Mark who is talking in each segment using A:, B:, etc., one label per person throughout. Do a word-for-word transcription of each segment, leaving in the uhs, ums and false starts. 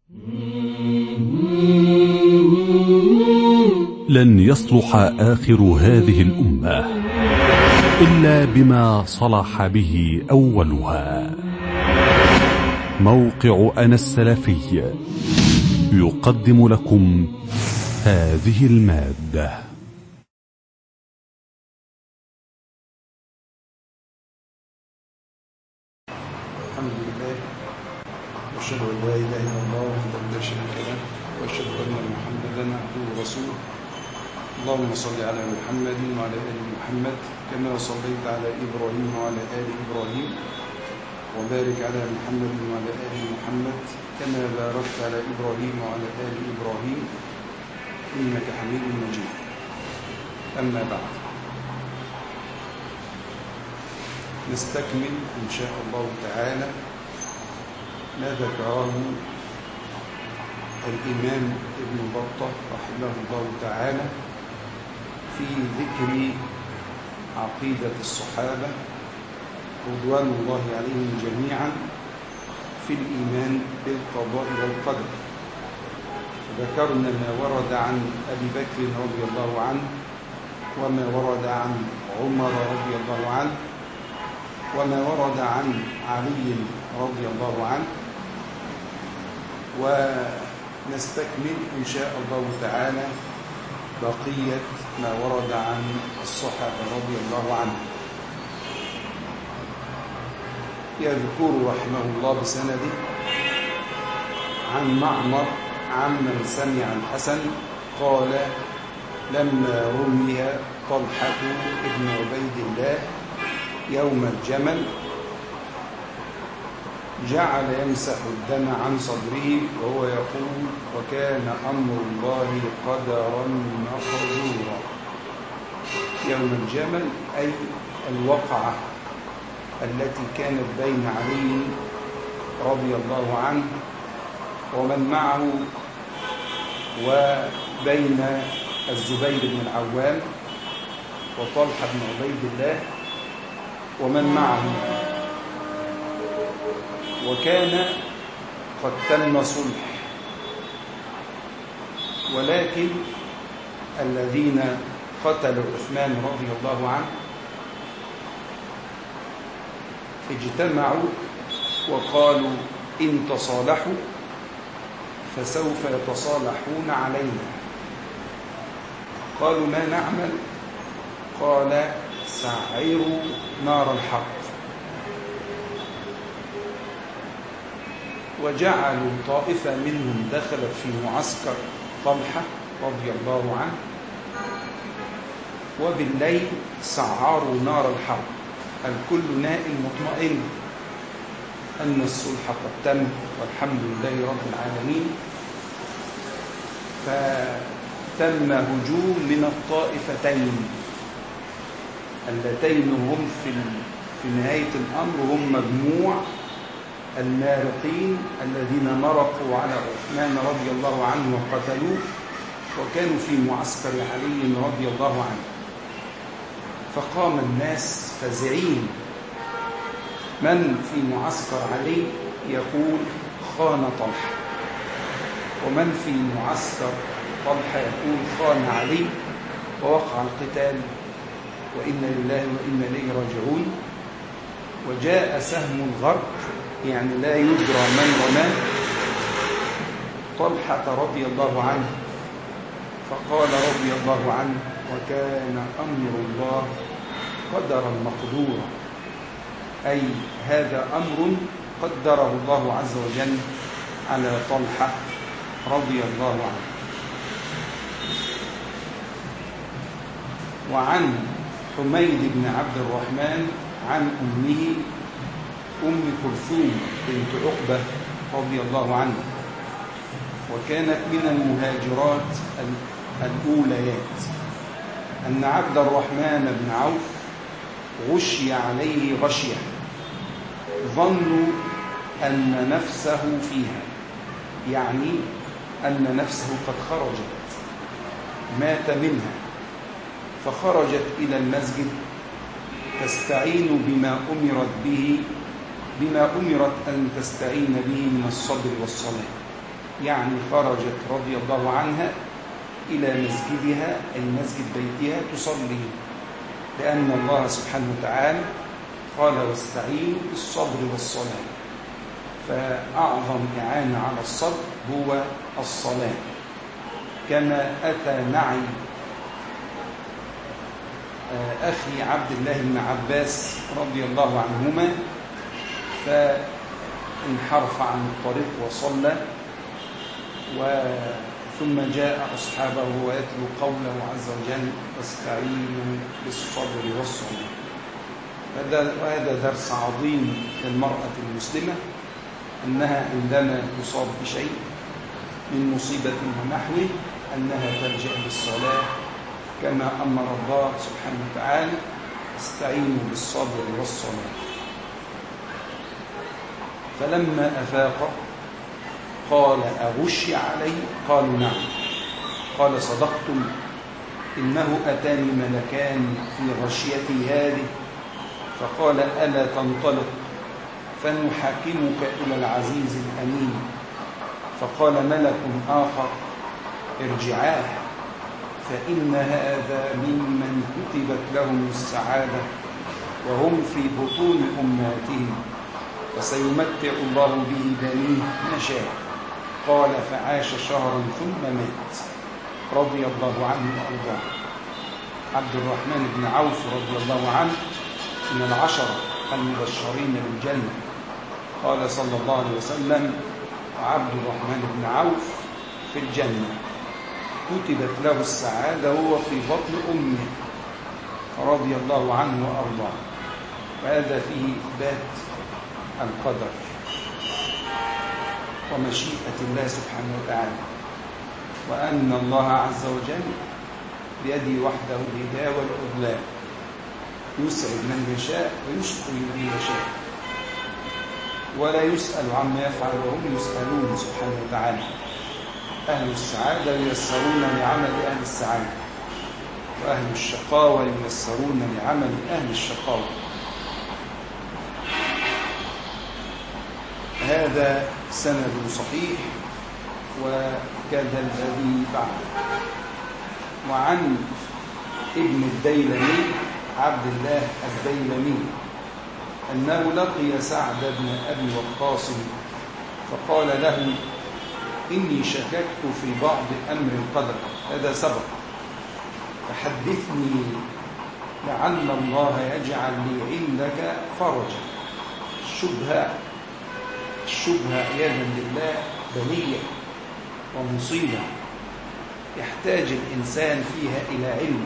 A: لن يصلح آخر هذه الأمة إلا بما صلح به أولها. موقع أنا السلفي يقدم لكم هذه المادة.
B: الحمد لله، وأشهد أن لا إله إلا الله وحده لا شريك له، وأشهد أن محمدا عبده ورسوله. اللهم صل على محمد وعلى آل محمد كما صليت على إبراهيم وعلى آل إبراهيم، وبارك على محمد وعلى آل محمد كما باركت على إبراهيم وعلى آل إبراهيم إنك حميد مجيد. أما بعد، نستكمل إن شاء الله تعالى ما ذكره الإمام ابن بطة رحمه الله تعالى في ذكر عقيدة الصحابة رضوان الله عليهم جميعا في الإيمان بالقضاء والقدر. ذكرنا ما ورد عن أبي بكر رضي الله عنه، وما ورد عن عمر رضي الله عنه، وما ورد عن علي رضي الله عنه، ونستكمل إن شاء الله تعالى بقية ما ورد عن الصحابة رضي الله عنهم. يذكر رحمه الله بسنده عن معمر عمن سمع الحسن قال: لما رمي طلحة ابن عبيد الله يوم الجمل جعل يمسح الدم عن صدره وهو يقول: وكان أمر الله قدرا مقدورا. يوم الجمل أي الوقعة التي كانت بين علي رضي الله عنه ومن معه وبين الزبير بن العوام وطلحة بن عبيد الله ومن معه، وكان قد تم صلح، ولكن الذين قتلوا عثمان رضي الله عنه اجتمعوا وقالوا: إن تصالحوا فسوف يتصالحون علينا. قالوا: ما نعمل؟ قال: سعروا نار الحق. وجعلوا طائفة منهم دخلت في معسكر طلحة رضي الله عنه، وبالليل سعروا نار الحرب. الكل نائم مطمئن أن الصلح قد تم والحمد لله رب العالمين. فتم هجوم من الطائفتين اللتين هم في في نهاية الأمر هم مجموع المارقين الذين مرقوا على عثمان رضي الله عنه وقتلوه، وكانوا في معسكر علي رضي الله عنه. فقام الناس فزعين، من في معسكر علي يقول: خان طلحة، ومن في معسكر طلحة يقول: خان علي، ووقع القتال، وإنا لله وإنا إليه راجعون. وجاء سهم الغرب، يعني لا يدرى من رماه، طلحة رضي الله عنه، فقال رضي الله عنه: وكان أمر الله قدرا مقدورا، أي هذا أمر قدره الله عز وجل على طلحة رضي الله عنه. وعن حميد بن عبد الرحمن عن أمه أم كلثوم بنت عقبة رضي الله عنها، وكانت من المهاجرات الأوليات، أن عبد الرحمن بن عوف غشي عليه غشية، ظنوا أن نفسه فيها، يعني أن نفسه قد خرجت، مات منها، فخرجت إلى المسجد تستعين بما أمرت به بما أمرت أن تستعين به من الصبر والصلاة. يعني خرجت رضي الله عنها إلى مسجدها أي مسجد بيتها تصلي، لأن الله سبحانه وتعالى قال واستعينوا بالصبر والصلاة، فأعظم إعانة على الصبر هو الصلاة. كما أتى معي أخي عبد الله بن عباس رضي الله عنهما فانحرف عن الطريق وصلى، ثم جاء أصحابه ويتلو قوله عز وجل واستعينوا بالصبر والصلاة. وهذا درس عظيم للمرأة المسلمة، أنها عندما تصاب بشيء من مصيبة ونحوه أنها تلجأ بالصلاة، كما أمر الله سبحانه وتعالى استعينوا بالصبر والصلاة. فلما أفاق قال أغشي علي؟ قالوا نعم. قال صدقتم، إنه أتاني ملكان في غشيتي هذه، فقال ألا تنطلق فنحاكمك إلى العزيز الأمين؟ فقال ملك آخر ارجعاه، فإن هذا ممن كتبت لهم السعادة وهم في بطون أمهاتهم، فسيمتع الله به بنيه ما شاء. قال فعاش شهرا ثم مات رضي الله عنه وأرضاه. عبد الرحمن بن عوف رضي الله عنه من العشرة المبشرين بالجنة. قال صلى الله عليه وسلم وعبد الرحمن بن عوف في الجنة كتبت له السعادة وهو في بطن أمه رضي الله عنه وأرضاه. وهذا فيه إثبات القدر ومشيئة الله سبحانه وتعالى، وأن الله عز وجل بيده وحده الهداية والإضلال، يسعد من يشاء ويشقي من يشاء، ولا يسأل عما يفعل وهم يسألون سبحانه وتعالى. أهل السعادة ييسرون لعمل أهل السعادة، وأهل الشقاوة ييسرون لعمل أهل الشقاوة. هذا سند صحيح وكذا الذي بعده. وعن ابن الديلمي عبد الله الديلمي أنه لقي سعد بن أبي وقاص فقال له إني شككت في بعض أمر القدر، هذا سبق، فحدثني لعل الله يجعل لي عندك فرجا. الشبهة الشبهة عياذا بالله بلية ومصيبة يحتاج الإنسان فيها إلى علم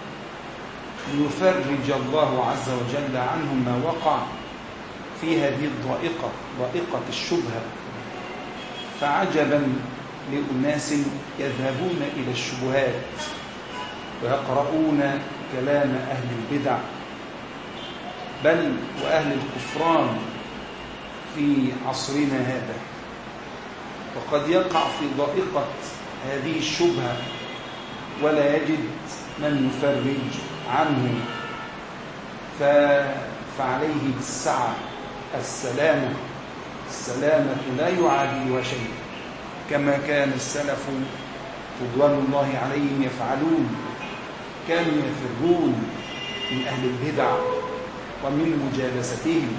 B: ليفرج الله عز وجل عنه ما وقع في هذه الضائقة، ضائقة الشبهة. فعجبا لأناس يذهبون إلى الشبهات ويقرؤون كلام أهل البدع بل وأهل الكفران في عصرنا هذا، وقد يقع في ضائقة هذه الشبهة ولا يجد من يفرج عنه، فعليه بالسعة. السلامة السلامة لا يعادلها شيء، كما كان السلف رضوان الله عليهم يفعلون، كانوا يفرون من أهل البدع ومن مجالستهم.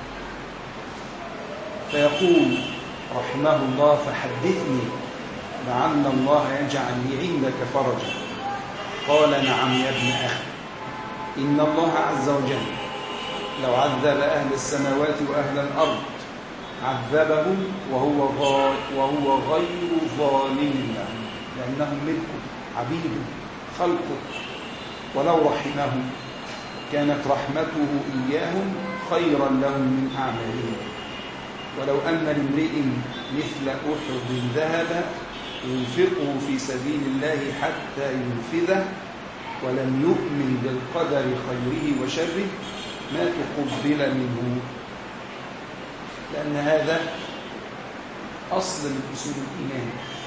B: فيقول رحمه الله فحدثني لعل الله يجعل لي عندك فرجا. قال نعم يا ابن أخي، إن الله عز وجل لو عذب أهل السماوات وأهل الأرض عذبهم وهو وهو غير ظالم لهم، لأنهم ملكه عبيده خلقه، ولو رحمهم كانت رحمته إياهم خيرا لهم من أعمالهم. ولو أن لامرئ مثل أحد ذهب ينفقه في سبيل الله حتى ينفذه ولم يؤمن بالقدر خيره وشره ما تقبل منه، لأن هذا أصل من أصول الإيمان.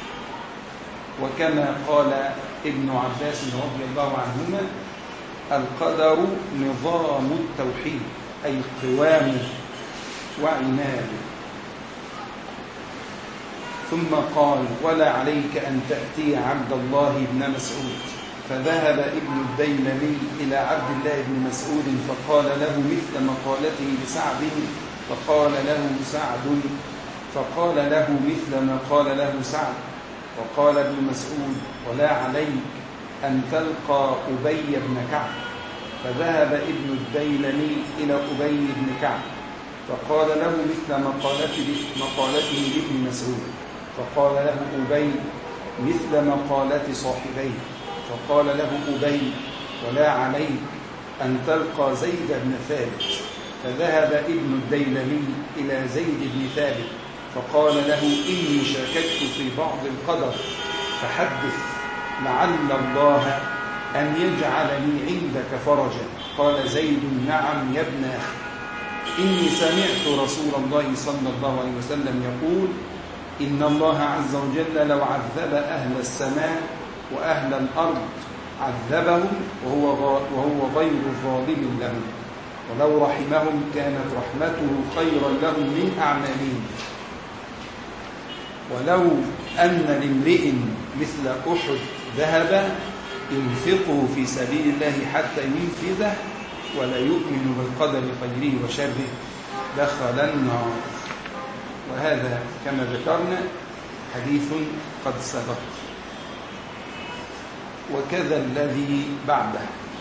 B: وكما قال ابن عباس رضي الله عنهما القدر نظام التوحيد، أي قوامه وعناده. ثم قال: ولا عليك أن تأتي عبد الله بن مسعود. فذهب ابن الديلمي إلى عبد الله بن مسعود فقال له مثل مقالته لسعد فقال له سعد فقال له مثل ما قال له سعد. وقال ابن مسعود: ولا عليك أن تلقى أبي بن كعب. فذهب ابن الديلمي إلى أبي بن كعب فقال له مثل مقالته مقالته لابن مسعود. فقال له أبي مثل مقالة صاحبيه. فقال له أبي: ولا عليك أن تلقى زيد بن ثابت. فذهب ابن الديلمي إلى زيد بن ثابت فقال له: إني شككت في بعض القدر فحدث لعل الله أن يجعلني عندك فرجا. قال زيد: نعم يا ابن أخي، إني سمعت رسول الله صلى الله عليه وسلم يقول: إن الله عز وجل لو عذب أهل السماء وأهل الأرض عذبهم وهو وهو غير ظالم لهم، ولو رحمهم كانت رحمته خيرا لهم من أعمالهم. ولو أن لامرئ مثل أحد ذهب ينفقه في سبيل الله حتى ينفذه ولا يؤمن بالقدر خيره وشره دخل النار. وهذا كما ذكرنا حديث قد سبق. وكذا الذي بعده،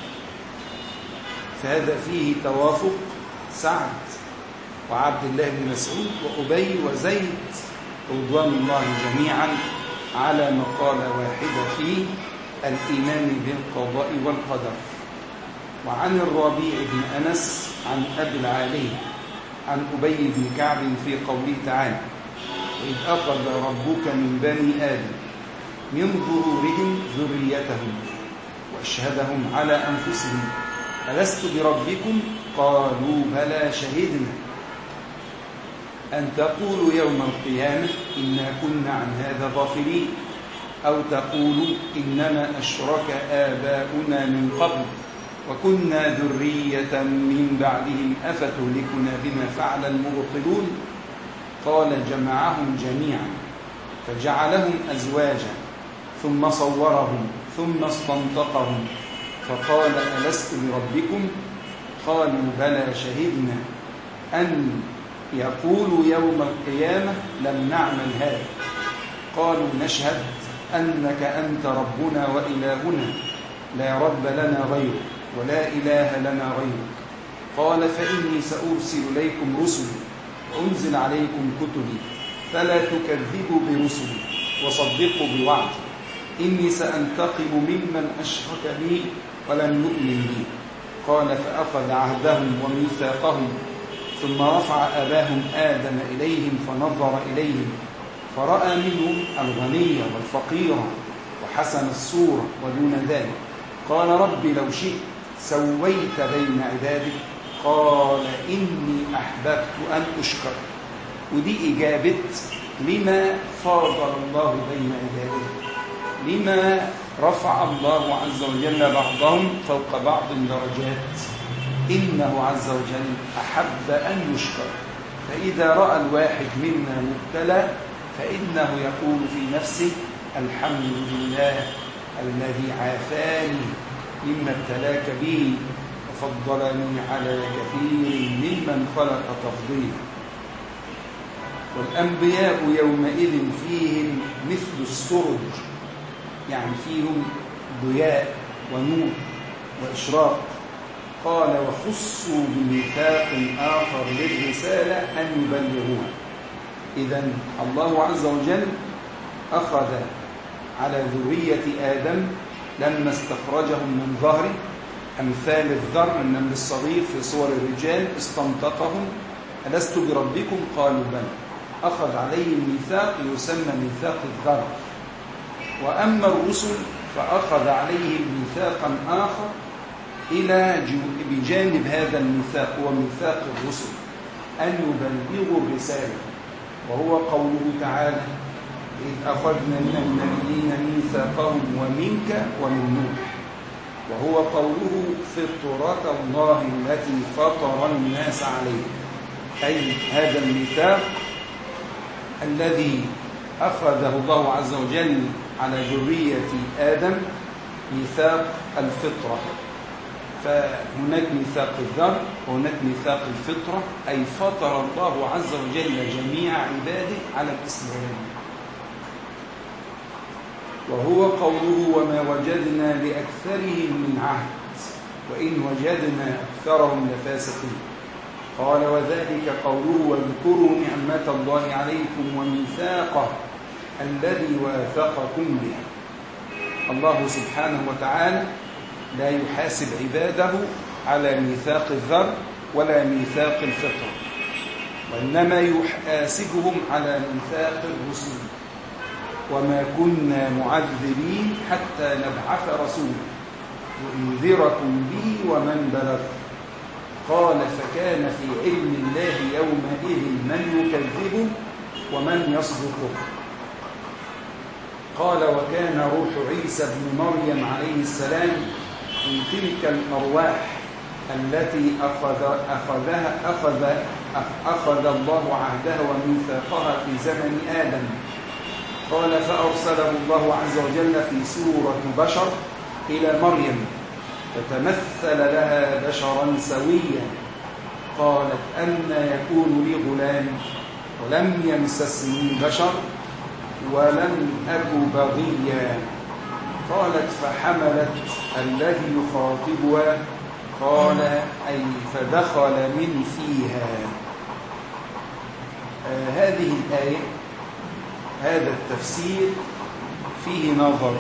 B: فهذا فيه توافق سعد وعبد الله بن مسعود وأبي وزيد رضوان الله جميعا على مقالة واحدة في الإيمان بالقضاء والقدر. وعن الربيع بن أنس عن أبي العالية عن أبي بن كعب في قوله تعالى: وإذ أخذ ربك من بني آدم من ظهورهم ذريتهم وأشهدهم على أنفسهم ألست بربكم؟ قالوا بلى شهدنا أن تقولوا يوم القيامة إنا كنا عن هذا غافلين، أو تقولوا إنما أشرك آباؤنا من قبل وكنا ذرية من بعدهم أفتهلكنا بما فعل المبطلون. قال: جمعهم جميعا فجعلهم أزواجا ثم صورهم ثم استنطقهم فقال: ألست بربكم؟ قالوا بلى شهدنا أن يقولوا يوم القيامة لم نعمل هذا. قالوا: نشهد أنك أنت ربنا وإلهنا لا رب لنا غيرك ولا إله لنا غيرك. قال: فإني سأرسل إليكم رسلي وأنزل عليكم كتبي فلا تكذبوا برسلي وصدقوا بوعدي، إني سأنتقم ممن أشرك بي ولم يؤمن بي. قال: فأخذ عهدهم وميثاقهم ثم رفع أباهم آدم إليهم فنظر إليهم فرأى منهم الغني والفقير وحسن الصورة ودون ذلك. قال: رب لو شئت سويت بين عبادك. قال: إني أحببت أن أشكر. ودي إجابة لما فاضل الله بين عباده، لما رفع الله عز وجل بعضهم فوق بعض درجات. إنه عز وجل أحب أن يشكر. فإذا رأى الواحد منا مبتلى فإنه يقول في نفسه: الحمد لله الذي عافاني مما ابتلاك به وفضلني على كثير ممن خلق تفضيلا. والأنبياء يومئذ فيهم مثل السرج، يعني فيهم ضياء ونور وإشراق. قال: وخصوا بميثاق آخر للرسالة أن يبلغوها. إذن الله عز وجل أخذ على ذرية آدم لما استخرجهم من ظهره أمثال الذر النمل الصغير في صور الرجال، استنطقهم: ألست بربكم؟ قالوا بلى. أخذ عليهم ميثاق يسمى ميثاق الذر. وأما الرسل فأخذ عليهم ميثاقا آخر إلى بجانب هذا الميثاق، هو ميثاق الرسل أن يبلغوا الرسالة، وهو قوله تعالى: إذ أخذنا من النبيين ميثاقهم ومنك ومن نوح. وهو قوله: فطرة الله التي فطر الناس عليه، أي هذا الميثاق الذي أخذه الله عز وجل على ذرية آدم ميثاق الفطرة، فهناك ميثاق الذر وهناك ميثاق الفطرة، أي فطر الله عز وجل جميع عباده على الإسلام. وهو قوله وما وجدنا لأكثرهم من عهد وإن وجدنا أكثرهم لفاسقين. قال وذلك قوله واذكروا نعمة الله عليكم وميثاقه الذي واثقكم به. الله سبحانه وتعالى لا يحاسب عباده على ميثاق الذر ولا ميثاق الفطر، وإنما يحاسبهم على ميثاق الرسل. وما كنا معذبين حتى نبعث رسولا لأنذركم به ومن بلغ. قال فكان في علم الله يومئذ من يكذبه ومن يصدقه. قال وكان روح عيسى بن مريم عليه السلام من تلك الأرواح التي أخذ أخذها أخذ أخذ الله عهدها وميثاقها في زمن آدم. قال فأرسله الله عز وجل في سورة بشر إلى مريم فتمثل لها بشرا سويا. قالت أنى يكون لي غلام ولم يمسسني بشر ولم أك بغيا. قالت فحملت الذي يخاطبها قال أي فدخل من فيها. آه هذه الآية هذا التفسير فيه نظر.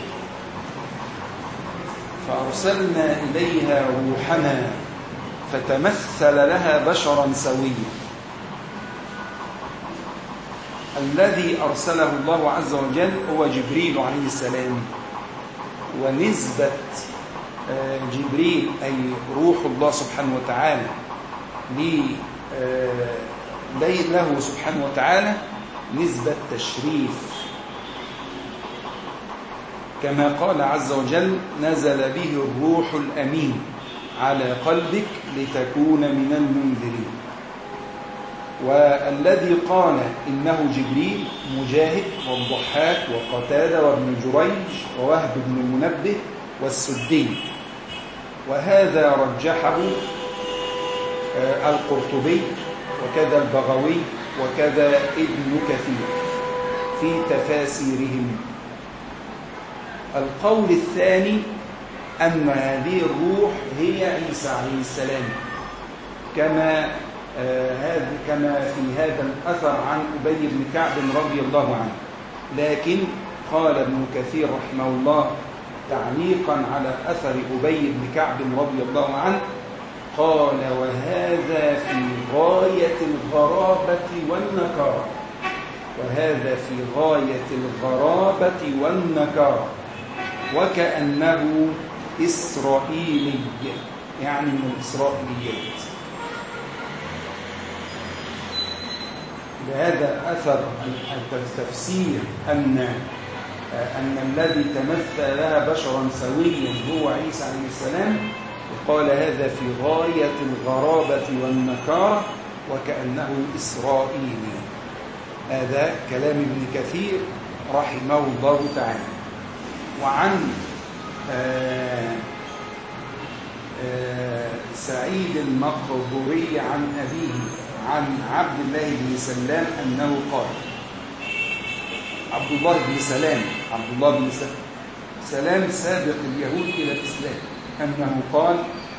B: فأرسلنا إليها روحنا فتمثل لها بشرا سويا. الذي أرسله الله عز وجل هو جبريل عليه السلام، ونسبة جبريل أي روح الله سبحانه وتعالى له سبحانه وتعالى نسبة تشريف، كما قال عز وجل نزل به الروح الأمين على قلبك لتكون من المنذرين. والذي قال إنه جبريل مجاهد والضحاك وقتادة وابن جريج ووهب بن المنبه والسدي، وهذا رجحه القرطبي وكذا البغوي وكذا ابن كثير في تفاسيرهم. القول الثاني أن هذه الروح هي عيسى عليه السلام، كما هذا كما في هذا الأثر عن أبي بن كعب رضي الله عنه. لكن قال ابن كثير رحمه الله تعليقا على أثر أبي بن كعب رضي الله عنه قال وهذا في غاية الغرابة والنكارة، وهذا في غاية الغرابة والنكارة، وكأنه إسرائيلي يعني من الإسرائيليات. لهذا أثر التفسير أن أن الذي تمثل لها بشرا سويا هو عيسى عليه السلام، وقال هذا في غاية الغرابة والنكارة وكأنه إسرائيلي. هذا كلام ابن كثير رحمه الله تعالى. وعن آآ آآ سعيد المقبوري عن أبيه عن عبد الله بن سلام أنه قال عبد الله بن سلام عبد الله بن سلام سابق اليهود إلى الإسلام أنه قال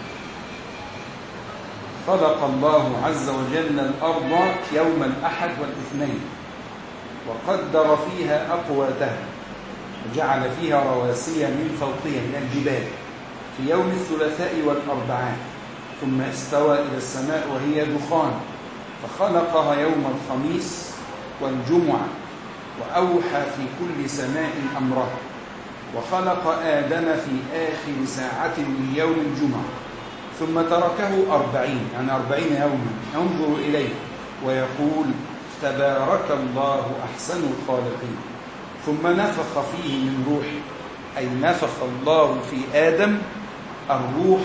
B: خلق الله عز وجل الأرض يوم الأحد والاثنين وقدر فيها أقواتها وجعل فيها رواسي من فوقها من الجبال في يوم الثلاثاء والأربعاء، ثم استوى إلى السماء وهي دخان فخلقها يوم الخميس والجمعة وأوحى في كل سماء أمرها، وخلق آدم في آخر ساعة من يوم الجمعة ثم تركه أربعين يعني أربعين يوما ينظر إليه ويقول تبارك الله أحسن الخالقين، ثم نفخ فيه من روحه أي نفخ الله في آدم الروح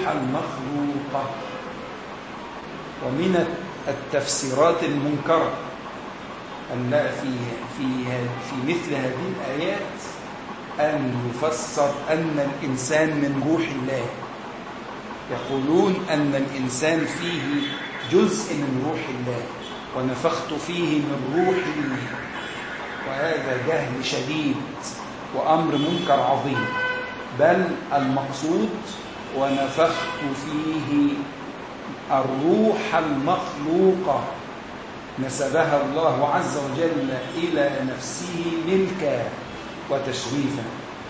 B: المخلوقة. ومن التفسيرات المنكرة أن في في في مثل هذه الآيات أن يفسر أن الإنسان من روح الله. يقولون أن الإنسان فيه جزء من روح الله، ونفخت فيه من روحي، وهذا جهل شديد وأمر منكر عظيم. بل المقصود ونفخت فيه الروح المخلوقة نسبها الله عز وجل إلى نفسه ملكا وتشريفا.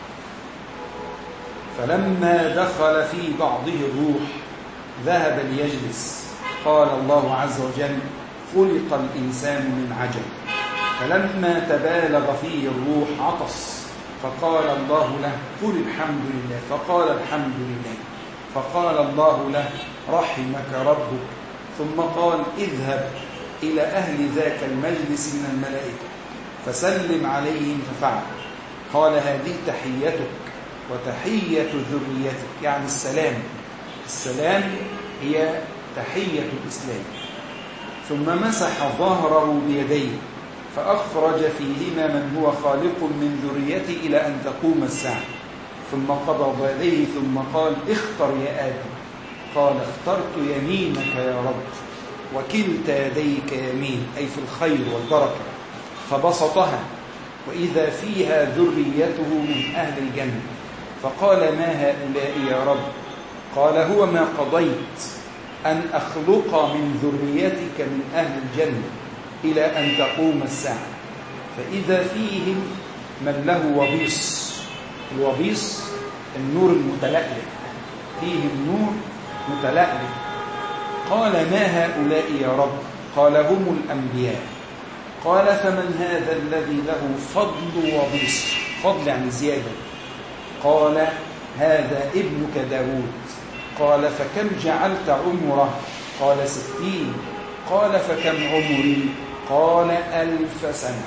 B: فلما دخل في بعضه الروح ذهب ليجلس، قال الله عز وجل: خلق الإنسان من عجل. فلما تبالغ فيه الروح عطس، فقال الله له: قل الحمد لله. فقال الحمد لله. فقال الله له: رحمك ربك. ثم قال: اذهب إلى أهل ذاك المجلس من الملائكة فسلم عليهم. ففعل. قال: هذه تحيتك وتحية ذريتك، يعني السلام. السلام هي تحية الإسلام. ثم مسح ظهره بيديه فأخرج فيهما من هو خالق من ذريته إلى أن تقوم الساعة. ثم قبض يديه ثم قال: اختر يا آدم. قال: اخترت يمينك يا رب، وكلتا يديك يمين، أي في الخير والبركة. فبسطها وإذا فيها ذريته من أهل الجنة. فقال: ما هؤلاء يا رب؟ قال: هو ما قضيت أن أخلق من ذريتك من أهل الجنة إلى أن تقوم الساعة. فإذا فيهم من له وبيص. الوبيص النور المتلألئ، فيهم نور متلألئ. قال: ما هؤلاء يا رب؟ قال: هم الأنبياء. قال: فمن هذا الذي له فضل وبيص؟ فضل يعني زيادة. قال: هذا ابنك داود. قال: فكم جعلت عمره؟ قال: ستين. قال: فكم عمري؟ قال: ألف سنة.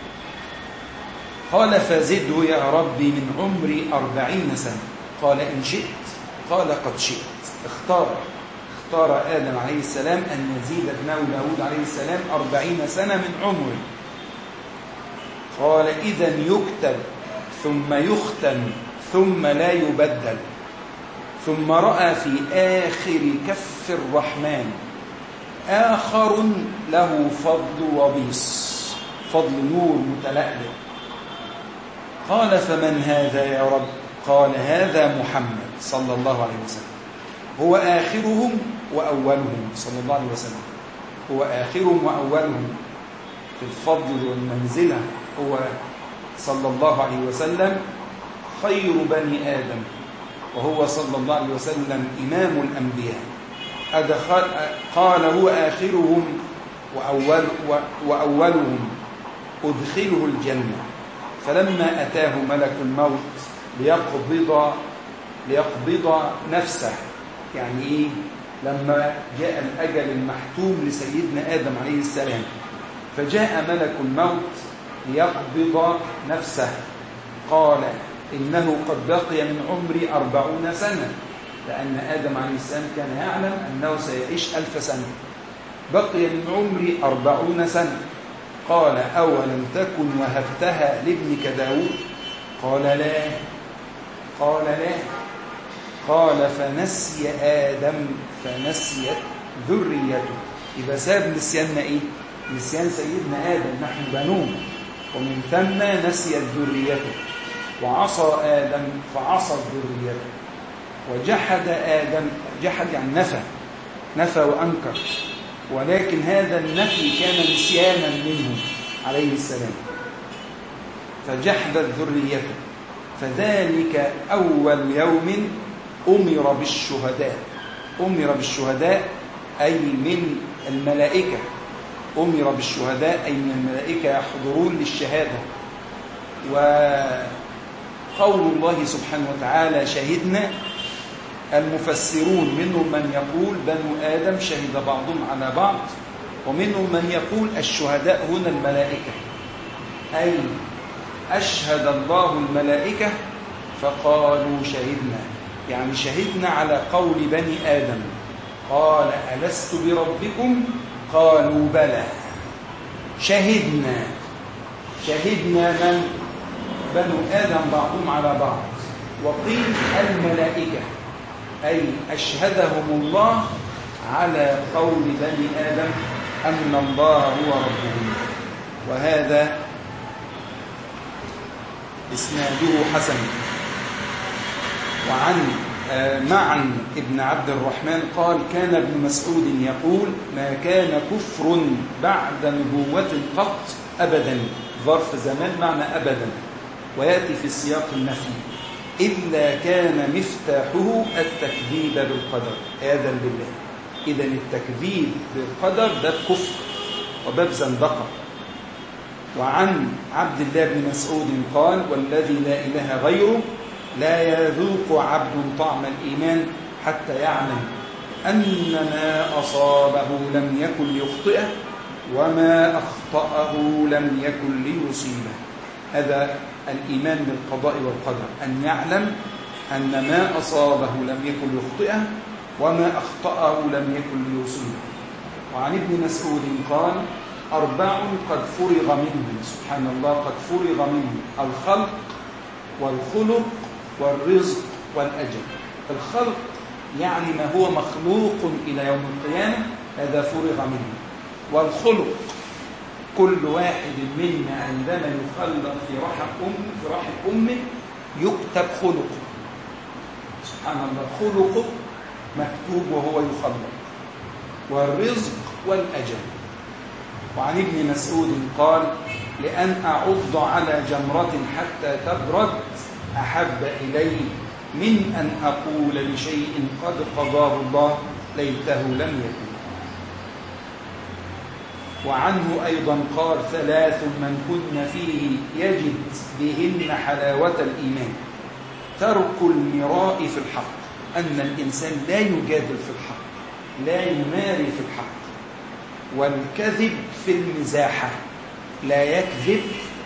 B: قال: فزده يا ربي من عمري أربعين سنة. قال: إن شئت. قال: قد شئت. اختار اختار آدم عليه السلام أن يزيد ابنه داود عليه السلام أربعين سنة من عمره. قال: إذن يكتب ثم يختم ثم لا يبدل. ثم رأى في آخر كف الرحمن آخر له فضل وبيص، فضل نور متلألئ. قال: فمن هذا يا رب؟ قال: هذا محمد صلى الله عليه وسلم، هو آخرهم وأولهم صلى الله عليه وسلم. هو آخرهم وأولهم في الفضل والمنزلة. هو صلى الله عليه وسلم خير بني آدم، وهو صلى الله عليه وسلم إمام الأنبياء. أدخل قال: هو آخرهم وأول وأولهم أدخله الجنة. فلما أتاه ملك الموت ليقبض ليقبض نفسه، يعني إيه؟ لما جاء الأجل المحتوم لسيدنا آدم عليه السلام، فجاء ملك الموت ليقبض نفسه، قال: إنه قد بقي من عمري أربعون سنة، لأن آدم عليه السلام كان يعلم أنه سيعيش ألف سنة. بقي من عمري أربعون سنة. قال: أولم تكن وهبتها لابنك داود؟ قال: لا. قال: لا. قال: فنسي آدم فنسيت ذريته. يبقى ساب نسياننا إيه؟ نسيان سيدنا آدم، نحن بنوه، ومن ثم نسيت ذريته. وعصى آدم فعصت ذريته. وجحد آدم، جحد يعني نفى، نفى وأنكر، ولكن هذا النفي كان نسيانا منه عليه السلام، فجحدت ذريته. فذلك أول يوم أمر بالشهداء. أمر بالشهداء أي من الملائكة، أمر بالشهداء أي من الملائكة يحضرون للشهادة. وقول الله سبحانه وتعالى: شهدنا، المفسرون منهم من يقول بنو آدم شهد بعضهم على بعض، ومنهم من يقول الشهداء هنا الملائكة، أي أشهد الله الملائكة فقالوا شهدنا، يعني شهدنا على قول بني آدم. قال: ألست بربكم؟ قالوا بلى. شهدنا شهدنا من؟ بنو آدم بعضهم على بعض. وقيل الملائكة، أي أشهدهم الله على قول بني آدم أن الله هو ربهم. وهذا إسناده حسن. وعن معن ابن عبد الرحمن قال كان ابن مسعود يقول ما كان كفر بعد نبوة قط أبدا، ظرف زمان معنى أبدا، ويأتي في سياق النفي، إلا كان مفتاحه التكذيب بالقدر عياذا بالله. إذا التكذيب بالقدر ده كفر وباب زندقة. وعن عبد الله بن مسعود قال والذي لا إله غيره لا يذوق عبد طعم الإيمان حتى يعلم أن ما أصابه لم يكن ليخطئه وما أخطأه لم يكن ليصيبه. هذا الإيمان بالقضاء والقدر، أن يعلم أن ما أصابه لم يكن ليخطئه وما أخطأه لم يكن ليصيبه. وعن ابن مسعود قال أربع قد فرغ منهم، سبحان الله، قد فرغ منهم: الخلق والخلق والرزق والأجل. الخلق يعني ما هو مخلوق إلى يوم القيامة، هذا فرغ منه. والخلق كل واحد منا عندما يخلق في رحم أمه في رحم أمه يكتب خلقه، سبحان الله، خلقه مكتوب وهو يخلق. والرزق والأجل. وعن ابن مسعود قال لأن أعض على جمرة حتى تبرد أحب إلي من أن أقول لشيء قد قضاه الله ليته لم يكن. وعنه أيضا قال ثلاث من كن فيه يجد بهن حلاوة الإيمان: ترك المراء في الحق، أن الإنسان لا يجادل في الحق، لا يماري في الحق. والكذب في المزاحة، لا يكذب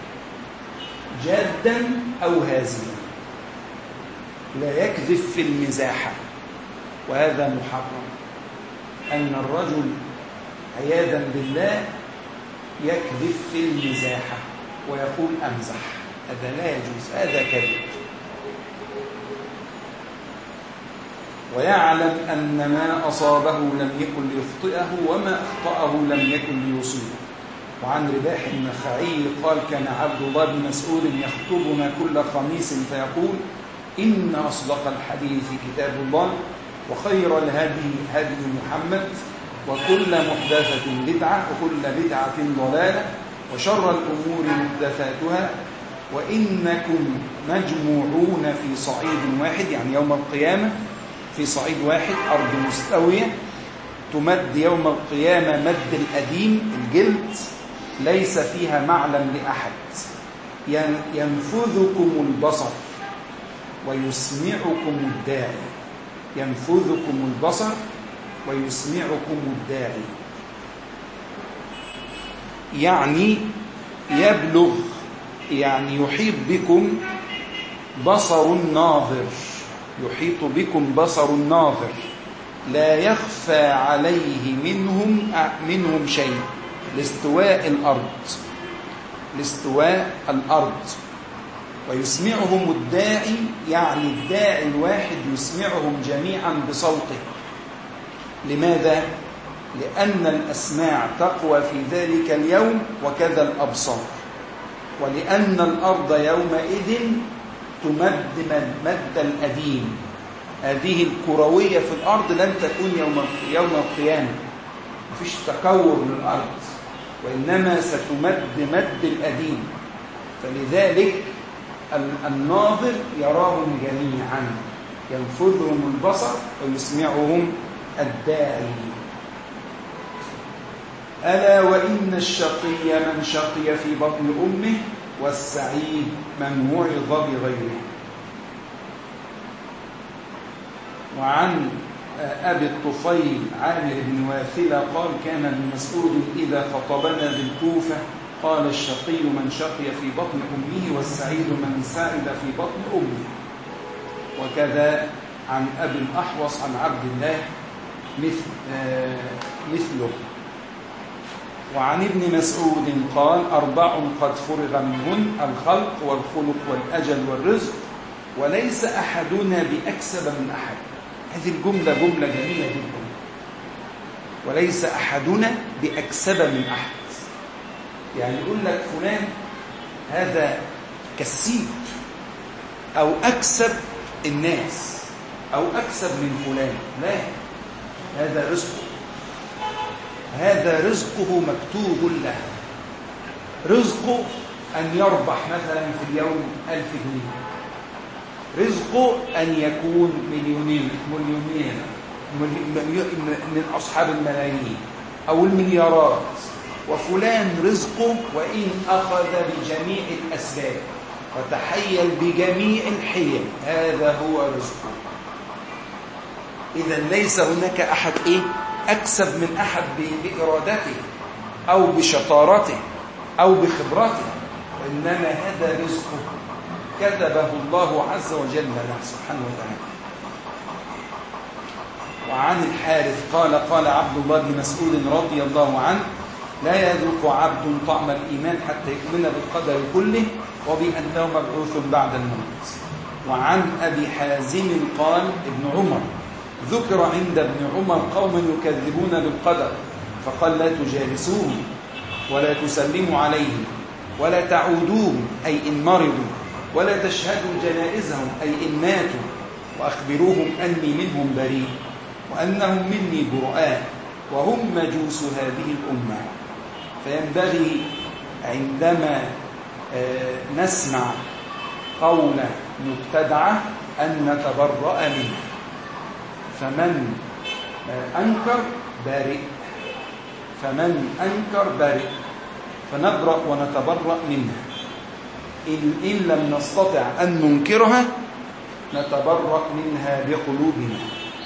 B: جادا أو هازلا، لا يكذب في المزاحة، وهذا محرم. أن الرجل عياذا بالله يكذب في المزاحة ويقول أمزح، هذا لا يجوز، هذا كذب. ويعلم أن ما أصابه لم يكن ليخطئه وما أخطأه لم يكن ليصيبه. وعن رباح النخعي قال كان عبد الله بن مسعود يخطبنا كل خميس فيقول إن أصدق الحديث كتاب الله وخير الهدي هدي محمد وكل محدثة بدعة وكل بدعة ضلالة وشر الأمور محدثاتها وإنكم مجموعون في صعيد واحد، يعني يوم القيامة في صعيد واحد، أرض مستوية تمد يوم القيامة مد الأديم الجلد، ليس فيها معلم لأحد، ينفذكم البصر ويسمعكم الداعي، ينفذكم البصر ويسمعكم الداعي، يعني يبلغ، يعني يحيط بكم بصر الناظر، يحيط بكم بصر الناظر لا يخفى عليه منهم منهم شيء، لاستواء الأرض، لاستواء الأرض. ويسمعهم الداعي، يعني الداعي الواحد يسمعهم جميعا بصوته. لماذا؟ لأن الأسماع تقوى في ذلك اليوم وكذا الأبصار، ولأن الأرض يومئذ تمد مد الأديم، هذه الكروية في الأرض لن تكون يوم يوم القيامة، مفيش تكور للأرض، وإنما ستمد مد الأديم. فلذلك الناظر يراهم جميعا، ينفذهم البصر ويسمعهم الداعي. ألا وإن الشقي من شقي في بطن أمه والسعيد من وعظ بغيره. وعن أبي الطفيل عامر بن واثلة قال كان ابن مسعود إذا خطبنا بالكوفة قال الشقي من شقي في بطن أمه والسعيد من سعد في بطن أمه. وكذا عن أبي الأحوص عن عبد الله مثل آه مثله. وعن ابن مسعود قال أربع قد فرغ منهن الخلق والخلق والأجل والرزق وليس أحدنا بأكسب من أحد. هذه الجملة جملة جميلة جدا. وليس أحدنا بأكسب من أحد، يعني يقول لك فلان هذا كسيب أو أكسب الناس أو أكسب من فلان، لا، هذا رزقه، هذا رزقه مكتوب له. رزقه أن يربح مثلا في اليوم ألف جنيه، رزقه أن يكون مليونين مليونين من أصحاب الملايين أو المليارات. وفلان رزقه وإن أخذ بجميع الأسباب وتحيل بجميع الحيل، هذا هو رزقه. إذن ليس هناك أحد إيه أكسب من أحد بإرادته أو بشطارته أو بخبرته، وإنما هذا رزقه كتبه الله عز وجل له سبحانه وتعالى. وعن الحارث قال قال عبد الله بن مسعود رضي الله عنه لا يذوق عبد طعم الإيمان حتى يؤمن بالقدر كله وبأنه مبعوث بعد الموت. وعن أبي حازم قال ابن عمر ذكر عند ابن عمر قوم يكذبون بالقدر فقال لا تجالسوهم ولا تسلموا عليهم ولا تعودوهم أي إن مرضوا ولا تشهدوا جنائزهم أي إن ماتوا وأخبروهم أني منهم بريء وأنهم مني براء وهم مجوس هذه الأمة. فينبغي عندما نسمع قول مبتدعة أن نتبرأ منه، فمن أنكر بارئ، فمن أنكر بارئ، فنبرأ ونتبرأ منها. إن, إن لم نستطع أن ننكرها نتبرأ منها بقلوبنا.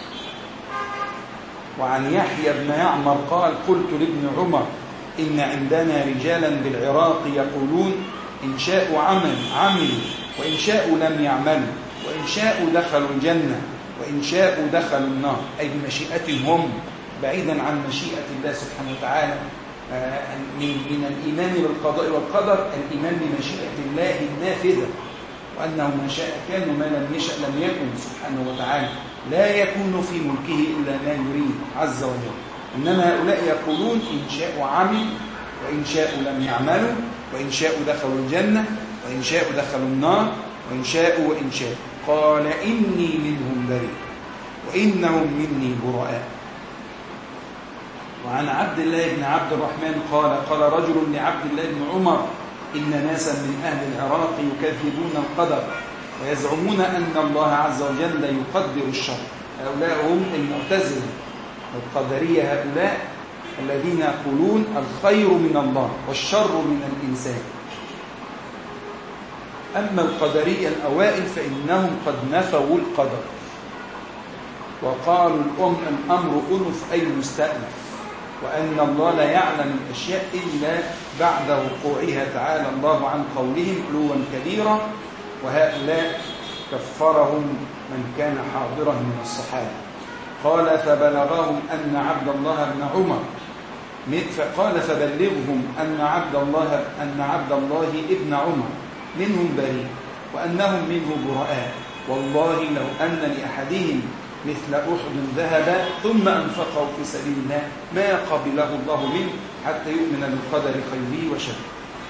B: وعن يحيى بن يعمر قال قلت لابن عمر إن عندنا رجالا بالعراق يقولون إن شاءوا عمل عملوا وإن شاءوا لم يعملوا وإن شاءوا دخلوا الجنة وإن شاءوا دخلوا النار، أي بمشيئتهم هم بعيدا عن مشيئة الله سبحانه وتعالى. من الإيمان بالقضاء والقدر الإيمان بمشيئة الله النافذة، وأنه ما شاء كان وما لم يشأ لم يكن سبحانه وتعالى، لا يكون في ملكه إلا ما يريد عز وجل. إنما هؤلاء يقولون إن شاءوا عملوا وإن شاءوا لم يعملوا وإن شاءوا دخلوا الجنة وإن شاءوا دخلوا النار وإن شاءوا وإن شاءوا. قال إني منهم بريء وإنهم مني براء. وعن عبد الله بن عبد الرحمن قال قال رجل لعبد الله بن عمر إن ناسا من أهل العراق يكذبون القدر ويزعمون أن الله عز وجل يقدر الشر. هؤلاء هم المعتزلة القدرية، هؤلاء الذين يقولون الخير من الله والشر من الإنسان. أما القدرية الأوائل فإنهم قد نفوا القدر وقالوا الأمر أنف أي مستأنف، وأن الله لا يعلم الأشياء إلا بعد وقوعها تعالى الله عن قولهم علوا كبيرا. وهؤلاء كفرهم من كان حاضرا من الصحابة. قال فبلغهم أن عبد الله بن عمر فقال فبلغهم أن عبد الله أن عبد الله ابن عمر منهم بريء وأنهم منه براء، والله لو أن لأحدهم مثل أحد ذهب ثم أنفقه في سبيل الله ما قبله الله منه حتى يؤمن بالقدر خيره وشره.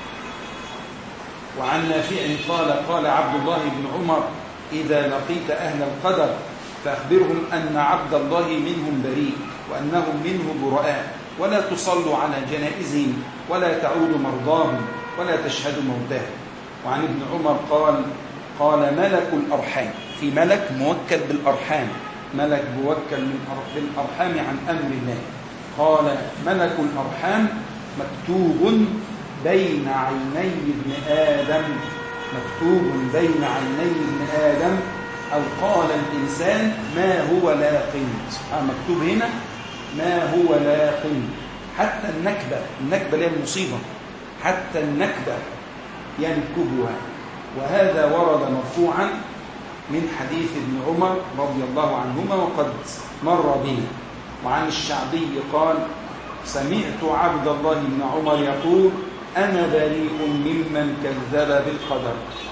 B: وعن نافع قال قال عبد الله بن عمر إذا لقيت أهل القدر فأخبرهم أن عبد الله منهم بريء وأنهم منه براء، ولا تصلوا على جنائزهم ولا تعودوا مرضاهم ولا تشهدوا موتاهم. وعن ابن عمر قال قال ملك الأرحام، في ملك موكل بالأرحام، ملك موكل بالأرحام عن أمر الله. قال ملك الأرحام مكتوب بين عيني ابن آدم، مكتوب بين عيني ابن آدم، أو قال الإنسان ما هو لاق، مكتوب هنا ما هو لاق. حتى النكبة، النكبة اللي هي المصيبة، حتى النكبة ينكبها. وهذا ورد مرفوعا من حديث ابن عمر رضي الله عنهما وقد مر بنا. وعن الشعبي قال سمعت عبد الله بن عمر يقول أنا بريء ممن كذب بالقدر.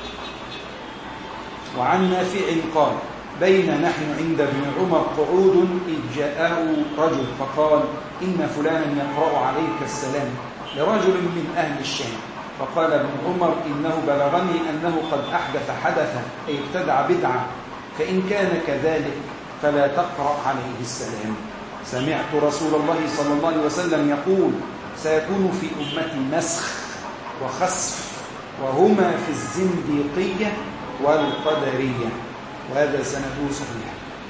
B: وعن نافع قال بين نحن عند ابن عمر قعود إذ جاءه رجل فقال إن فلانا يقرأ عليك السلام لرجل من أهل الشام. فقال ابن عمر إنه بلغني أنه قد أحدث حدثا أي ابتدع بدعة، فإن كان كذلك فلا تقرأ عليه السلام. سمعت رسول الله صلى الله عليه وسلم يقول سيكون في أمتي مسخ وخسف وهما في الزنديقية والقدرية. وهذا سنده صحيح.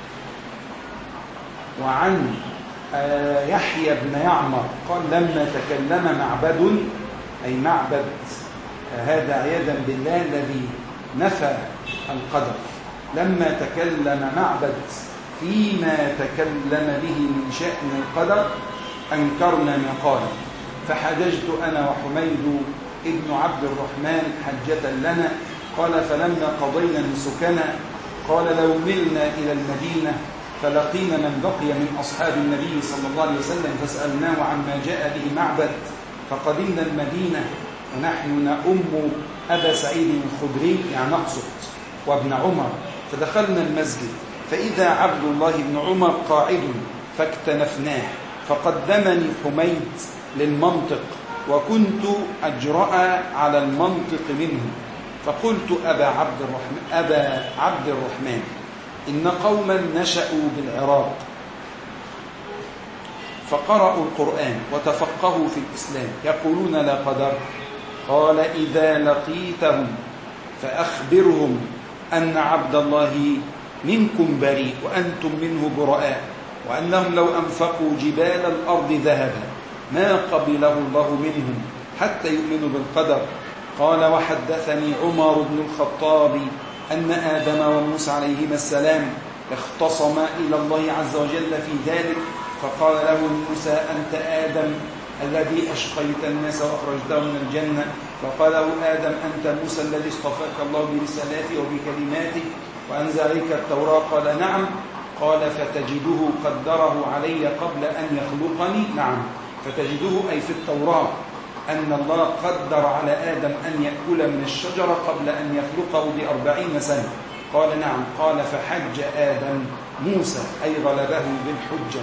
B: وعن يحيى بن يعمر قال لما تكلم معبد أي معبد هذا عياذا بالله الذي نفى القدر، لما تكلم معبد فيما تكلم به من شأن القدر أنكرنا ما قال، فحججت أنا وحميد ابن عبد الرحمن حجة لنا. قال فلما قضينا نسكنا قال لو ملنا إلى المدينة فلقينا من بقي من أصحاب النبي صلى الله عليه وسلم فسألناه عما جاء به معبد، فقدمنا المدينة ونحن نؤم أبا سعيد الخدري يعني نقصد وابن عمر، فدخلنا المسجد فإذا عبد الله بن عمر قاعد فاكتنفناه، فقدمني حميد للمنطق وكنت أجرأ على المنطق منه، فقلت أبا عبد الرحمن, أبا عبد الرحمن إن قوما نشأوا بالعراق فقرأوا القرآن وتفقهوا في الإسلام يقولون لا قدر. قال إذا لقيتهم فأخبرهم أن عبد الله منكم بريء وأنتم منه براء، وأنهم لو أنفقوا جبال الأرض ذهبا ما قبله الله منهم حتى يؤمنوا بالقدر. قال وحدثني عمر بن الخطاب أن آدم وموسى عليهما السلام اختصما إلى الله عز وجل في ذلك، فقال له موسى أنت آدم الذي أشقيت الناس وأخرجتهم من الجنة، فقال له آدم أنت موسى الذي اصطفاك الله برسالاته وبكلماته وأنزل عليك التوراة. قال نعم. قال فتجده قدره علي قبل أن يخلقني. نعم فتجده أي في التوراة أن الله قدر على آدم أن يأكل من الشجرة قبل أن يخلقه بأربعين سنة. قال نعم. قال فحج آدم موسى أي غلبه بالحجة.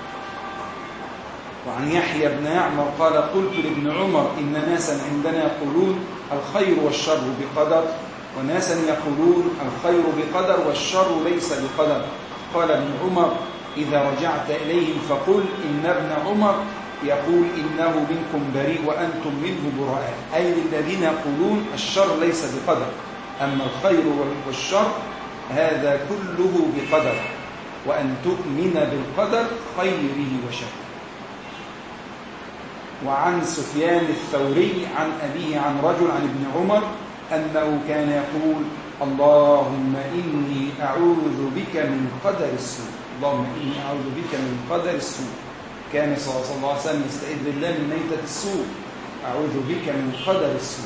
B: وعن يحيى بن يعمر قال قلت لابن عمر إن ناسا عندنا يقولون الخير والشر بقدر، وناسا يقولون الخير بقدر والشر ليس بقدر. قال ابن عمر إذا رجعت إليهم فقل إن ابن عمر يقول إنه منكم بريء وأنتم منه براء، أي للذين يقولون الشر ليس بقدر، أما الخير والشر هذا كله بقدر، وأن تؤمن بالقدر خيره وشره. وعن سفيان الثوري عن أبيه عن رجل عن ابن عمر أنه كان يقول اللهم إني أعوذ بك من قدر السوء، اللهم إني أعوذ بك من قدر السوء. كان صلى الله عليه وسلم يستعيذ بالله من ميتة السوء، أعوذ بك من قدر السوء.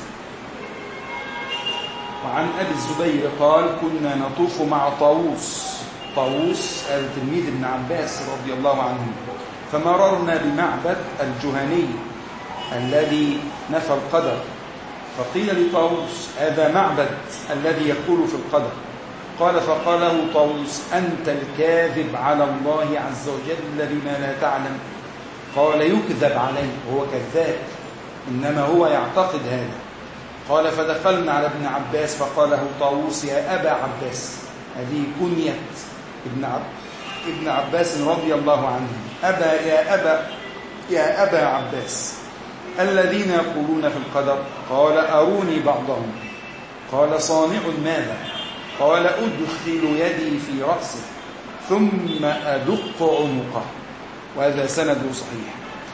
B: وعن أبي الزبير قال كنا نطوف مع طاووس، طاووس هذا تلميذ ابن عباس رضي الله عنه، فمررنا بمعبد الجهني الذي نفى القدر، فقيل لطاووس هذا معبد الذي يقول في القدر. قال فقال له طاووس أنت الكاذب على الله عز وجل بما لا تعلم. قال يكذب عليه وهو كذاب، إنما هو يعتقد هذا. قال فدخلنا على ابن عباس فقال له طاووس يا أبا عباس، هذه كنية ابن عب ابن عباس رضي الله عنه، أبا يا أبا يا أبا عباس الذين يقولون في القدر. قال أروني بعضهم. قال صانع ماذا؟ قال أدخل يدي في رأسه ثم أدق عنقه. وهذا سند صحيح.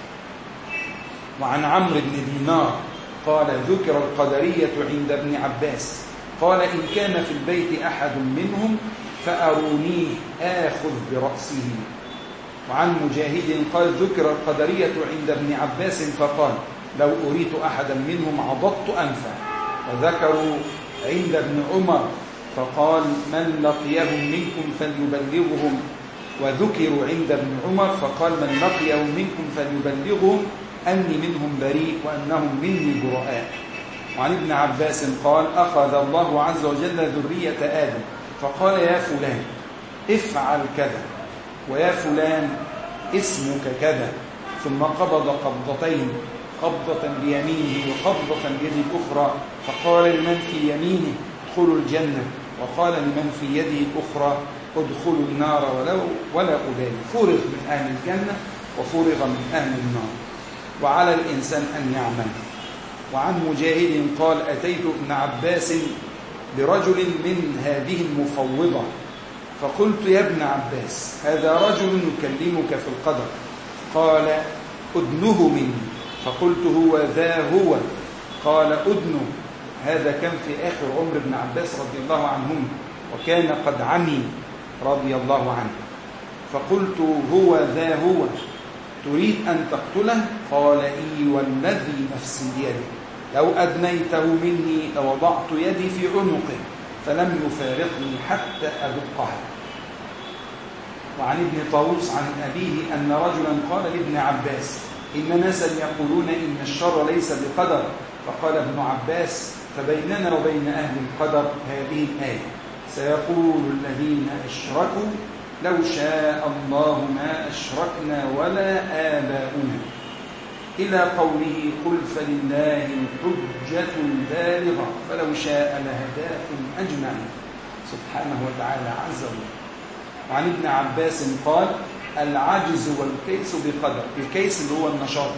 B: وعن عمرو بن دينار قال ذكر القدرية عند ابن عباس، قال إن كان في البيت أحد منهم فأرونيه آخذ برأسه. وعن مجاهد قال ذكر القدرية عند ابن عباس فقال لو أريت أحدا منهم عضضت أنفه. وذكروا عند ابن عمر فقال من لقيهم منكم فليبلغهم وذكروا عند ابن عمر فقال من لقيهم منكم فليبلغهم أني منهم بريء وأنهم مني براء. وعن ابن عباس قال أخذ الله عز وجل ذرية آدم فقال يا فلان افعل كذا، ويا فلان اسمك كذا، ثم قبض قبضتين، قبضة بيمينه وقبضة بيده الأخرى، فقال لمن في يمينه ادخلوا الجنة، وقال لمن في يده الأخرى ادخلوا النار ولو ولا أبالي. فرغ من أهل الجنة وفرغ من أهل النار، وعلى الإنسان أن يعمل. وعن مجاهد قال أتيت ابن عباس برجل من هذه المفوضة فقلت يا ابن عباس هذا رجل يكلمك في القدر، قال أدنه مني، فقلت هو ذا هو، قال أدنه. هذا كان في آخر عمر ابن عباس رضي الله عنهم، وكان قد عمي رضي الله عنه. فقلت هو ذا هو تريد أن تقتله؟ قال إي والذي نفسي بيده لو أدنيته مني لوضعت يدي في عنقه فلم يفارقني حتى أدقها. وعن ابن طاووس عن أبيه أن رجلا قال لابن عباس إن ناسا يقولون إن الشر ليس بقدر، فقال ابن عباس فبيننا وبين أهل القدر هذه الآية سيقول الذين أشركوا لو شاء الله ما أشركنا ولا آباؤنا، إلى قوله قل فلله الحجة البالغة فلو شاء لهداكم أجمعين سبحانه وتعالى عز وجل. وعن ابن عباس قال العجز والكيس بقدر. الكيس اللي هو النشاط،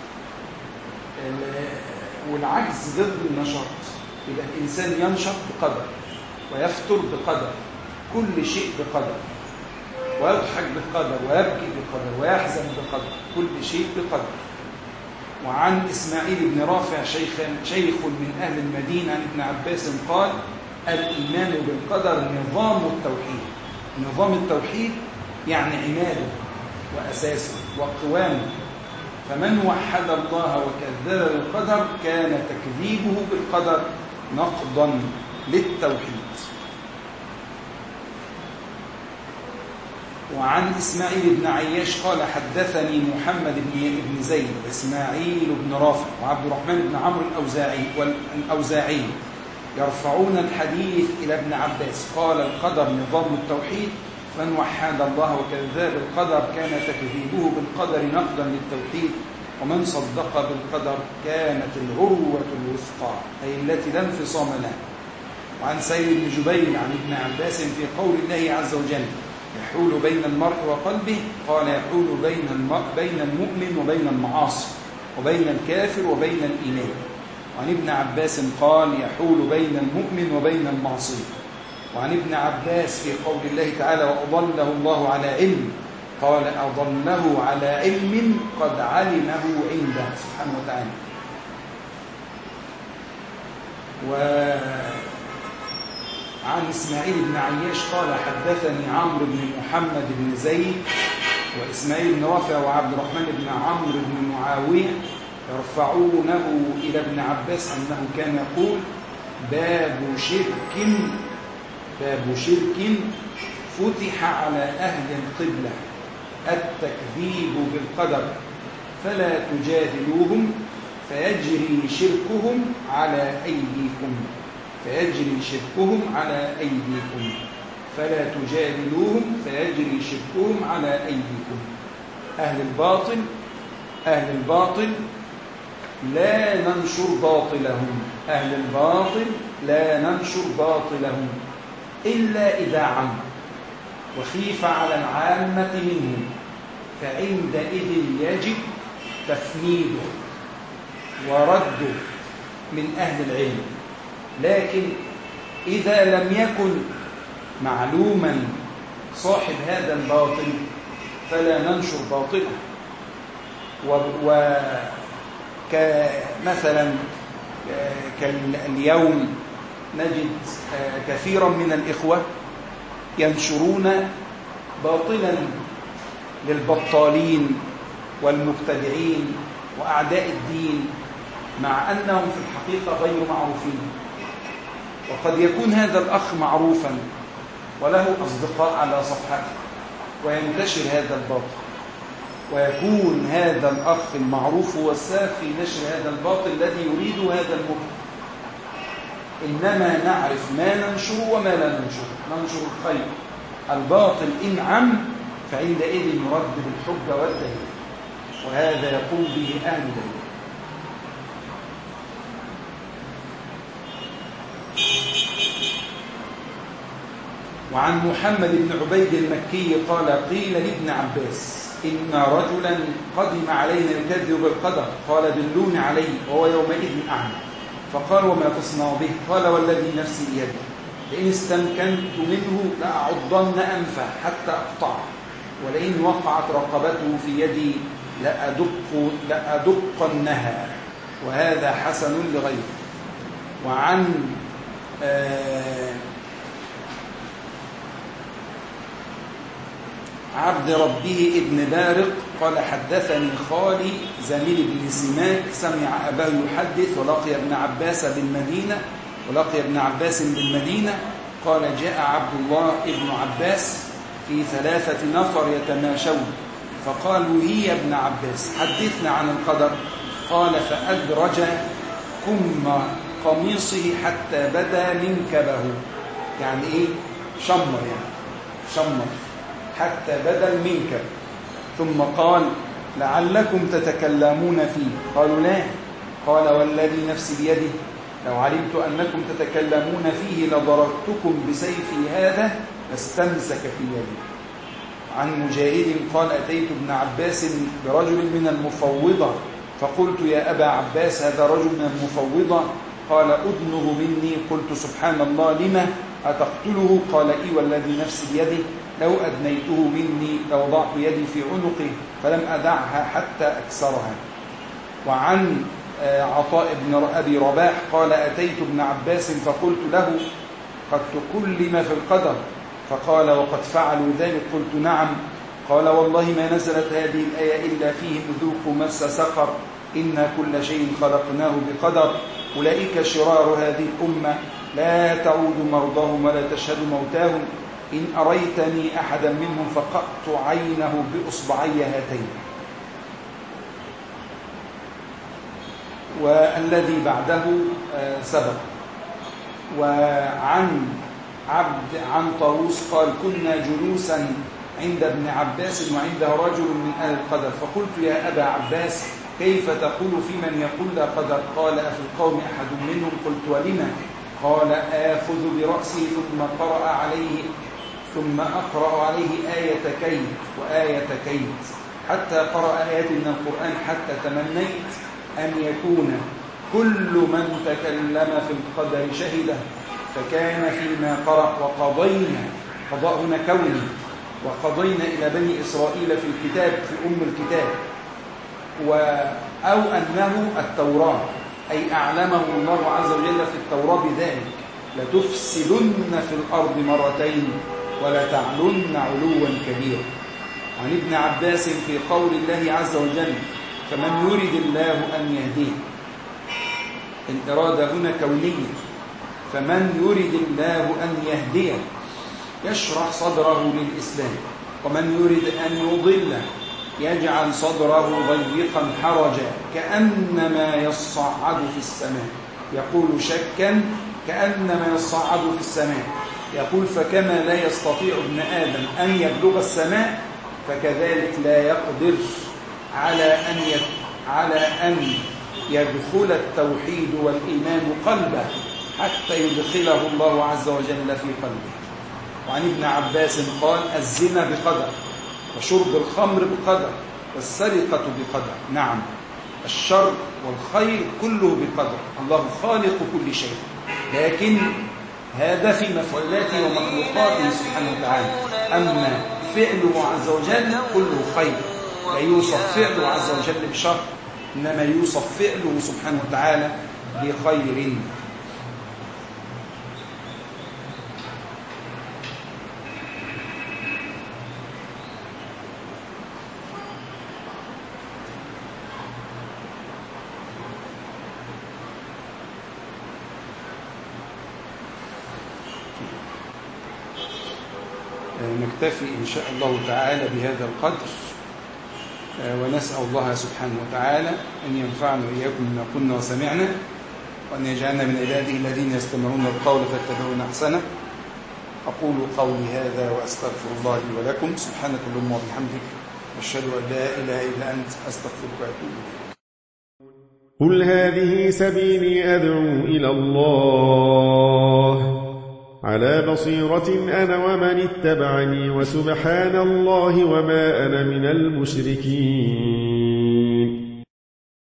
B: والعجز ضد النشاط. يبقى الإنسان ينشط بقدر ويفتر بقدر، كل شيء بقدر، ويضحك بقدر ويبكي بقدر ويحزن بقدر، كل شيء بقدر. وعن إسماعيل بن رافع شيخ, شيخ من أهل المدينة عن ابن عباس قال الإيمان بالقدر نظام التوحيد. نظام التوحيد يعني عماده وأساسه وقوامه، فمن وحد الله وكذب بالقدر كان تكذيبه بالقدر نقضا للتوحيد. وعن إسماعيل بن عياش قال حدثني محمد بن زيد وإسماعيل بن رافع وعبد الرحمن بن عمرو الأوزاعي والأوزاعي يرفعون الحديث إلى ابن عباس قال القدر نظام التوحيد، من وحد الله وكذب بالقدر كان تكذيبه بالقدر نقضا للتوحيد، ومن صدق بالقدر كانت العروة الوثقى أي التي لا انفصام لها. وعن سيد بن جبير عن ابن عباس في قول الله عز وجل يحول بين المرء وقلبه، قال يحول بين المرء بين المؤمن وبين المعاصي وبين الكافر وبين الإيمان. وعن ابن عباس قال يحول بين المؤمن وبين المعصية. وعن ابن عباس في قول الله تعالى وأضله الله على علم، قال أضله على علم قد علمه عنده سبحانه وتعالى. وعن إسماعيل بن عياش قال حدثني عمرو بن محمد بن زيد وإسماعيل بن رافع وعبد الرحمن بن عمرو بن معاوية يرفعونه إلى ابن عباس أنه كان يقول باب شرك باب شرك فتح على أهل القبلة التكذيب بالقدر فلا تجادلوهم فيجري شركهم على أيديكم فيجري شركهم على أيديكم فلا تجادلوهم فيجري شركهم على أيديكم. أهل الباطل أهل الباطل لا ننشر باطلهم أهل الباطل لا ننشر باطلهم إلا إذا عم وخيف على العامة منهم، فعندئذ يجب تفنيده ورده من أهل العلم. لكن إذا لم يكن معلوما صاحب هذا الباطل فلا ننشر باطله. وكمثلا كاليوم نجد كثيرا من الإخوة ينشرون باطلا للبطالين والمبتدعين وأعداء الدين مع أنهم في الحقيقة غير معروفين. وقد يكون هذا الأخ معروفا وله أصدقاء على صفحته وينتشر هذا الباطل، ويكون هذا الأخ المعروف هو السبب في نشر هذا الباطل الذي يريد هذا المبطل. إنما نعرف ما ننشر وما لا ننشر. ننشر الخير. الباطل إن عم فعندئذ يرد بالحجة والدليل، وهذا يقول به أهل العلم. وعن محمد بن عبيد المكي قال قيل لابن عباس إن رجلا قدم علينا يكذب بالقدر، قال دلوني عليه وهو يومئذ أعمى، فقال وما تصنع به؟ قال والذي نفسي بيده لئن استمكنت منه لأعضن أنفه حتى أقطعه، ولئن وقعت رقبته في يدي لأدق لأدقنها. وهذا حسن لغيره. وعن آه عبد ربه ابن بارق قال حدثني خالي زميل بن سماك سمع أباه يحدث ولقي ابن عباس بالمدينة ولقي ابن عباس بالمدينة قال جاء عبد الله ابن عباس في ثلاثة نفر يتماشون، فقالوا هي ابن عباس حدثنا عن القدر. قال فأدرج كم قميصه حتى بدا منكبه، يعني إيه؟ شمر، يعني شمر حتى بدا المنكب. ثم قال لعلكم تتكلمون فيه. قالوا لا. قال والذي نفسي بيده لو علمت أنكم تتكلمون فيه لضربتكم بسيفي هذا لاستمسك في يدي. عن مجاهد قال أتيت ابن عباس برجل من المفوضة فقلت يا أبا عباس هذا رجل من المفوضة. قال أدنه مني. قلت سبحان الله لما أتقتله؟ قال إي والذي نفسي بيده لو أدنيته مني لوضعت يدي في عنقه فلم أدعها حتى أكسرها. وعن عطاء بن أبي رباح قال أتيت ابن عباس فقلت له قد تكلم في القدر؟ فقال وقد فعلوا ذلك؟ قلت نعم. قال والله ما نزلت هذه الآية إلا فيهم ذوقوا مس سقر إنا كل شيء خلقناه بقدر أولئك شرار هذه الأمة لا تعود مرضاهم ولا تشهد موتاهم إن أريتني أحدا منهم فقطت عينه بإصبعي هاتين. والذي بعده سبق. وعن عبد عن طاووس قال كنا جلوسا عند ابن عباس وعنده رجل من أهل القدر فقلت يا أبا عباس كيف تقول في من يقول لا قدر؟ قال أفي القوم أحد منهم؟ قلت ولما؟ قال آخذ برأسه ثم قرأ عليه ثم أقرأ عليه آية كيد وآية كيد حتى قرأ آيات من القرآن حتى تمنيت أن يكون كل من تكلم في القدر شهده فكان فيما قرأ. وقضينا قضاء هنا كوني وقضينا إلى بني إسرائيل في الكتاب في أم الكتاب و أو أنه التوراة أي أعلمه الله عز وجل في التوراة بذلك لتفسدن في الأرض مرتين ولا تعلن علوا كبيرا. عن ابن عباس في قول الله عز وجل فمن يريد الله أن يهديه الإرادة هنا كونية فمن يريد الله أن يهديه يشرح صدره للإسلام ومن يريد أن يضله يجعل صدره ضيقا حرجا كأنما يصعد في السماء. يقول شكا كأنما يصعد في السماء. يقول فكما لا يستطيع ابن آدم أن يبلغ السماء فكذلك لا يقدر على أن على أن يدخل التوحيد والإيمان قلبه حتى يدخله الله عز وجل في قلبه. وعن ابن عباس قال الزنا بقدر وشرب الخمر بقدر والسرقة بقدر. نعم الشر والخير كله بقدر. الله خالق كل شيء لكن هذا في مفعولاته ومخلوقاته سبحانه وتعالى. أما فعله عز وجل كله خير لا يوصف فعله عز وجل بشر إنما يوصف فعله سبحانه وتعالى بخير. نكتفي إن شاء الله تعالى بهذا القدر، ونسأل الله سبحانه وتعالى أن ينفعنا وإياكم بما قلنا وسمعنا، وأن يجعلنا من عباده الذين يستمعون القول فيتبعون أحسنه. أقول قولي هذا وأستغفر الله لي ولكم. سبحانك اللهم وبحمدك، أشهد أن لا إله إلا أنت، أستغفرك وأتوب إليك.
C: قل هذه سبيلي أدعو إلى الله على بصيرة أنا ومن اتبعني، وسبحان الله وما أنا من المشركين.